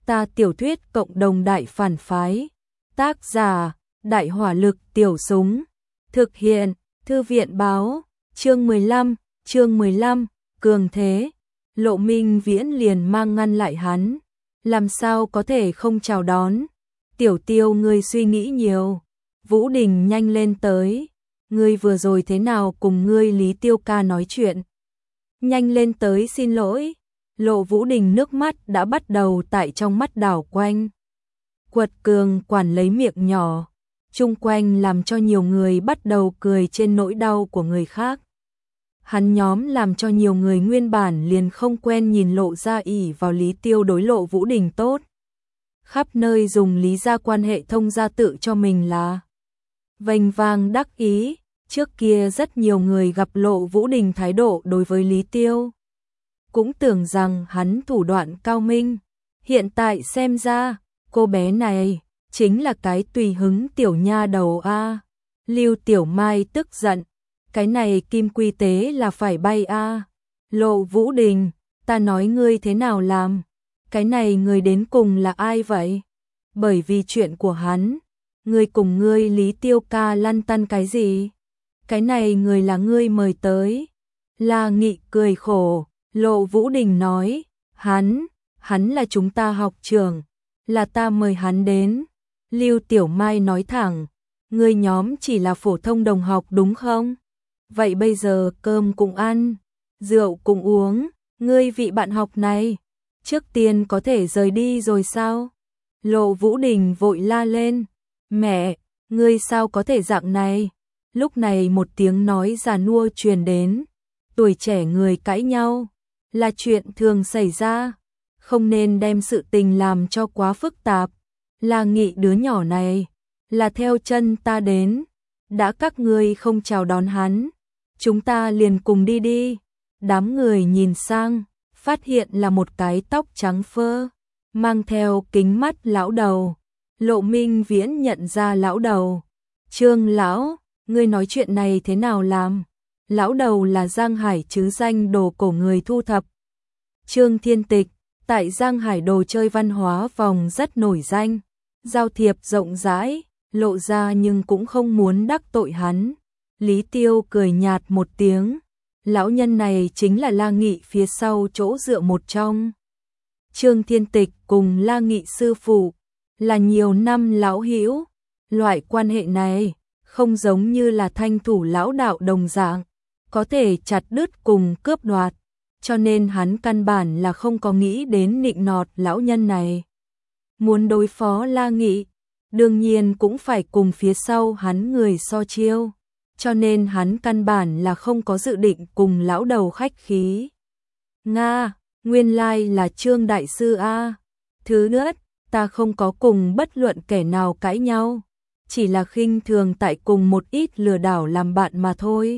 Ta tiểu thuyết cộng đồng đại phản phái. Tác giả, Đại hỏa lực tiểu súng. Thực hiện, Thư viện báo. Chương 15, cường thế. Lộ Minh Viễn liền mang ngăn lại hắn. Làm sao có thể không chào đón. Tiểu Tiêu, ngươi suy nghĩ nhiều. Vũ Đình nhanh lên tới. Ngươi vừa rồi thế nào cùng ngươi Lý Tiêu ca nói chuyện? Nhanh lên tới xin lỗi. Lộ Vũ Đình nước mắt đã bắt đầu tại trong mắt đảo quanh. Quật Cường quản lấy miệng nhỏ, chung quanh làm cho nhiều người bắt đầu cười trên nỗi đau của người khác. Hắn nhóm làm cho nhiều người nguyên bản liền không quen nhìn Lộ ra ỷ vào Lý Tiêu đối Lộ Vũ Đình tốt. Khắp nơi dùng lý gia quan hệ thông gia tự cho mình là vênh vang đắc ý. Trước kia rất nhiều người gặp Lộ Vũ Đình thái độ đối với Lý Tiêu, cũng tưởng rằng hắn thủ đoạn cao minh. Hiện tại xem ra, cô bé này chính là cái tùy hứng tiểu nha đầu a. Lưu Tiểu Mai tức giận, cái này kim quy tế là phải bay a. Lộ Vũ Đình, ta nói ngươi thế nào làm? Cái này người đến cùng là ai vậy? Bởi vì chuyện của hắn, ngươi cùng ngươi Lý Tiêu ca lăn tăn cái gì? Cái này người là ngươi mời tới. La Nghị cười khổ. Lộ Vũ Đình nói, hắn là chúng ta học trưởng, là ta mời hắn đến. Lưu Tiểu Mai nói thẳng, ngươi nhóm chỉ là phổ thông đồng học đúng không? Vậy bây giờ cơm cũng ăn, rượu cũng uống, ngươi vị bạn học này, trước tiên có thể rời đi rồi sao? Lộ Vũ Đình vội la lên, mẹ, ngươi sao có thể dạng này? Lúc này một tiếng nói già nua truyền đến, tuổi trẻ người cãi nhau là chuyện thường xảy ra, không nên đem sự tình làm cho quá phức tạp. La Nghị đứa nhỏ này là theo chân ta đến, đã các ngươi không chào đón hắn, chúng ta liền cùng đi đi. Đám người nhìn sang, phát hiện là một cái tóc trắng phơ, mang theo kính mắt lão đầu. Lộ Minh Viễn nhận ra lão đầu. Trương lão, ngươi nói chuyện này thế nào làm? Lão đầu là Giang Hải chứ danh đồ cổ người thu thập. Trương Thiên Tịch, tại Giang Hải đồ chơi văn hóa vòng rất nổi danh, giao thiệp rộng rãi, Lộ ra nhưng cũng không muốn đắc tội hắn. Lý Tiêu cười nhạt một tiếng, lão nhân này chính là La Nghị phía sau chỗ dựa một trong. Trương Thiên Tịch cùng La Nghị sư phụ là nhiều năm lão hữu, loại quan hệ này không giống như là thanh thủ lão đạo đồng dạng, có thể chặt đứt cùng cướp đoạt, cho nên hắn căn bản là không có nghĩ đến nịnh nọt lão nhân này. Muốn đối phó La Nghị, đương nhiên cũng phải cùng phía sau hắn người so chiêu, cho nên hắn căn bản là không có dự định cùng lão đầu khách khí. Nga, nguyên lai là Trương đại sư a. Thứ nhất, ta không có cùng bất luận kẻ nào cãi nhau, chỉ là khinh thường tại cùng một ít lừa đảo làm bạn mà thôi.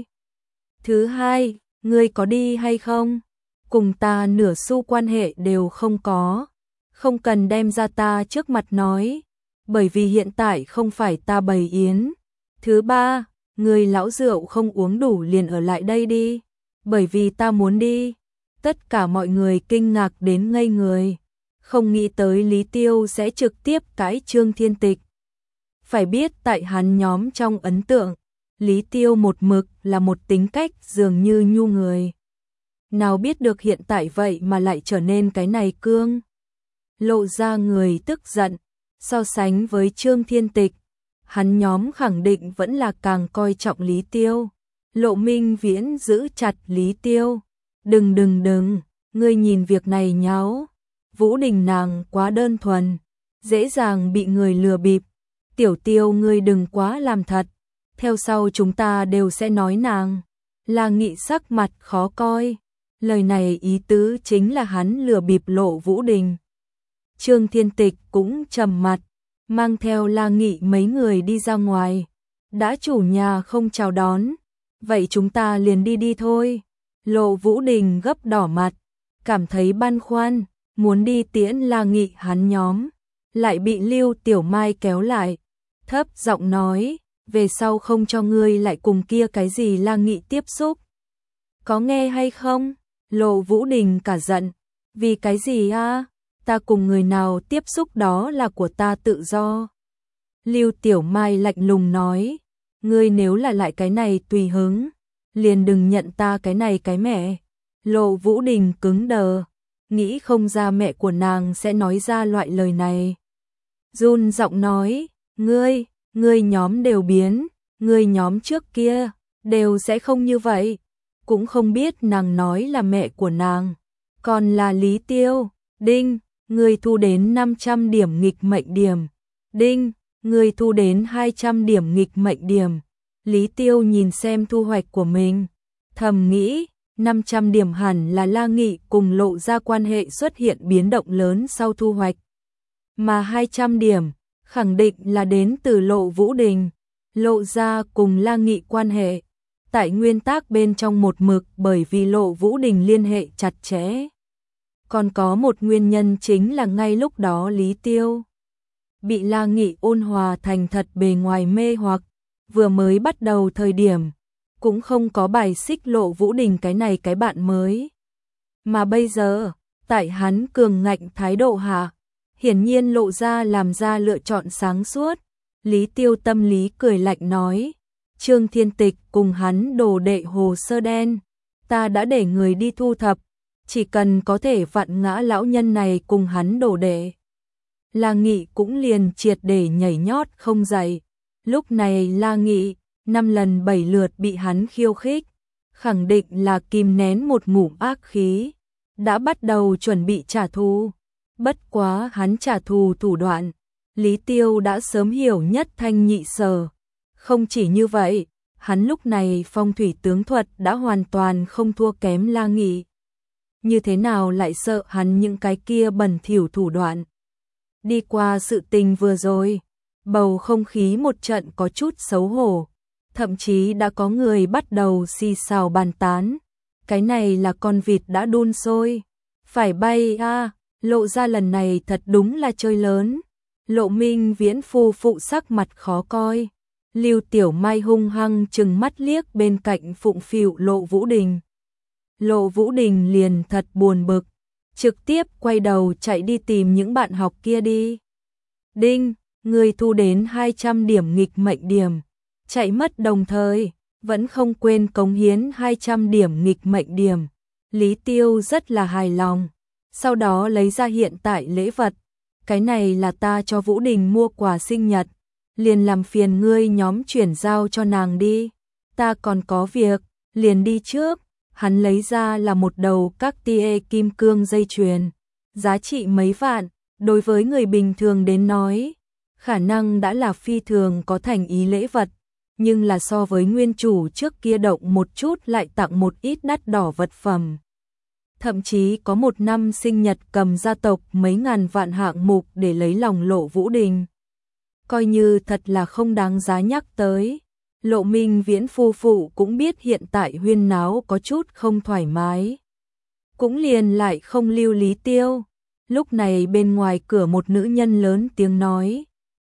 Thứ hai, ngươi có đi hay không? Cùng ta nửa xu quan hệ đều không có, không cần đem ra ta trước mặt nói, bởi vì hiện tại không phải ta bày yến. Thứ ba, ngươi lão rượu không uống đủ liền ở lại đây đi, bởi vì ta muốn đi. Tất cả mọi người kinh ngạc đến ngây người, không nghĩ tới Lý Tiêu sẽ trực tiếp cãi Trương Thiên Tịch. Phải biết tại hắn nhóm trong ấn tượng, Lý Tiêu một mực là một tính cách dường như nhu người. Nào biết được hiện tại vậy mà lại trở nên cái này cương. Lộ ra người tức giận, so sánh với Trương Thiên Tịch, hắn nhóm khẳng định vẫn là càng coi trọng Lý Tiêu. Lộ Minh Viễn giữ chặt Lý Tiêu. Đừng, ngươi nhìn việc này nháo. Vũ Đình nàng quá đơn thuần, dễ dàng bị người lừa bịp. Tiểu Tiêu ngươi đừng quá làm thật, theo sau chúng ta đều sẽ nói nàng. La Nghị sắc mặt khó coi, lời này ý tứ chính là hắn lừa bịp Lộ Vũ Đình. Trương Thiên Tịch cũng trầm mặt, mang theo La Nghị mấy người đi ra ngoài. Đã chủ nhà không chào đón, vậy chúng ta liền đi thôi. Lộ Vũ Đình gấp đỏ mặt, cảm thấy băn khoăn, muốn đi tiễn La Nghị hắn nhóm, lại bị Lưu Tiểu Mai kéo lại, thấp giọng nói, về sau không cho ngươi lại cùng kia cái gì La Nghị tiếp xúc. Có nghe hay không? Lộ Vũ Đình cả giận, vì cái gì a? ta cùng người nào tiếp xúc đó là của ta tự do. Lưu Tiểu Mai lạnh lùng nói, ngươi nếu là lại cái này tùy hứng, liền đừng nhận ta cái này cái mẹ. Lộ Vũ Đình cứng đờ, nghĩ không ra mẹ của nàng sẽ nói ra loại lời này. Run giọng nói, ngươi nhóm đều biến, ngươi nhóm trước kia, đều sẽ không như vậy. Cũng không biết nàng nói là mẹ của nàng, còn là Lý Tiêu. Đinh, ngươi thu đến 500 điểm nghịch mệnh điểm. Đinh, ngươi thu đến 200 điểm nghịch mệnh điểm. Lý Tiêu nhìn xem thu hoạch của mình, thầm nghĩ, 500 điểm hẳn là La Nghị cùng Lộ ra quan hệ xuất hiện biến động lớn sau thu hoạch. Mà 200 điểm, khẳng định là đến từ Lộ Vũ Đình. Lộ ra cùng La Nghị quan hệ, tại nguyên tắc bên trong một mực bởi vì Lộ Vũ Đình liên hệ chặt chẽ. Còn có một nguyên nhân chính là ngay lúc đó Lý Tiêu bị La Nghị ôn hòa thành thật bề ngoài mê hoặc, vừa mới bắt đầu thời điểm, cũng không có bài xích Lộ Vũ Đình cái này cái bạn mới. Mà bây giờ, tại hắn cường ngạnh thái độ hạ, hiển nhiên Lộ ra làm ra lựa chọn sáng suốt. Lý Tiêu tâm lý cười lạnh nói, Trương Thiên Tịch cùng hắn đồ đệ hồ sơ đen, ta đã để người đi thu thập, chỉ cần có thể vặn ngã lão nhân này cùng hắn đồ đệ. La Nghị cũng liền triệt để nhảy nhót không dậy. Lúc này La Nghị 5 lần 7 lượt bị hắn khiêu khích, khẳng định là kìm nén một ngụm ác khí, đã bắt đầu chuẩn bị trả thù. Bất quá hắn trả thù thủ đoạn, Lý Tiêu đã sớm hiểu nhất thanh nhị sở. Không chỉ như vậy, hắn lúc này phong thủy tướng thuật đã hoàn toàn không thua kém La Nghị. Như thế nào lại sợ hắn những cái kia bẩn thỉu thủ đoạn. Đi qua sự tình vừa rồi, bầu không khí một trận có chút xấu hổ, thậm chí đã có người bắt đầu xì xào bàn tán. Cái này là con vịt đã đun sôi, phải bay a. Lộ ra lần này thật đúng là chơi lớn. Lộ Minh Viễn phu phụ sắc mặt khó coi. Lưu Tiểu Mai hung hăng trừng mắt liếc bên cạnh phụng phịu Lộ Vũ Đình. Lộ Vũ Đình liền thật buồn bực, trực tiếp quay đầu chạy đi tìm những bạn học kia đi. Đinh, người thu đến 200 điểm nghịch mệnh điểm, chạy mất đồng thời, vẫn không quên cống hiến 200 điểm nghịch mệnh điểm. Lý Tiêu rất là hài lòng, sau đó lấy ra hiện tại lễ vật. Cái này là ta cho Vũ Đình mua quà sinh nhật, liền làm phiền ngươi nhóm chuyển giao cho nàng đi. Ta còn có việc, liền đi trước. Hắn lấy ra là một đầu các tia kim cương dây chuyền, giá trị mấy vạn, đối với người bình thường đến nói, khả năng đã là phi thường có thành ý lễ vật, nhưng là so với nguyên chủ trước kia động một chút lại tặng một ít đắt đỏ vật phẩm. Thậm chí có một năm sinh nhật cầm gia tộc mấy ngàn vạn hạng mục để lấy lòng Lộ Vũ Đình. Coi như thật là không đáng giá nhắc tới. Lộ Minh Viễn phu phụ cũng biết hiện tại huyên náo có chút không thoải mái. Cũng liền lại không lưu Lý Tiêu. Lúc này bên ngoài cửa một nữ nhân lớn tiếng nói.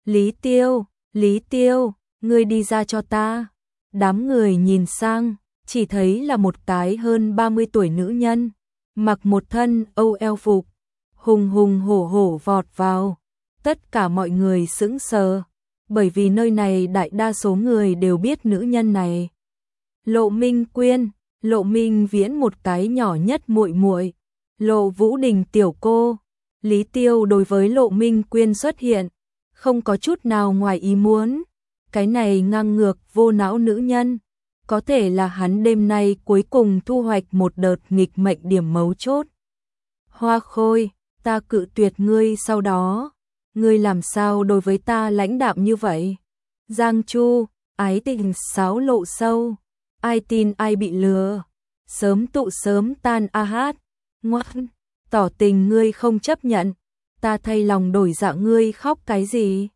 Lý Tiêu, ngươi đi ra cho ta. Đám người nhìn sang, chỉ thấy là một cái hơn 30 tuổi nữ nhân, mặc một thân âu eo phục, hùng hùng hổ hổ vọt vào. Tất cả mọi người sững sờ. Bởi vì nơi này đại đa số người đều biết nữ nhân này. Lộ Minh Quyên, Lộ Minh Viễn một cái nhỏ nhất muội muội, Lộ Vũ Đình tiểu cô. Lý Tiêu đối với Lộ Minh Quyên xuất hiện, không có chút nào ngoài ý muốn. Cái này ngang ngược vô não nữ nhân, có thể là hắn đêm nay cuối cùng thu hoạch một đợt nghịch mệnh điểm mấu chốt. Hoa Khôi, ta cự tuyệt ngươi sau đó. Ngươi làm sao đối với ta lãnh đạm như vậy? Giang Chu, ái tình sáo lộ sâu, ai tin ai bị lừa, sớm tụ sớm tan a hát, ngoan, tỏ tình ngươi không chấp nhận, ta thay lòng đổi dạ ngươi khóc cái gì?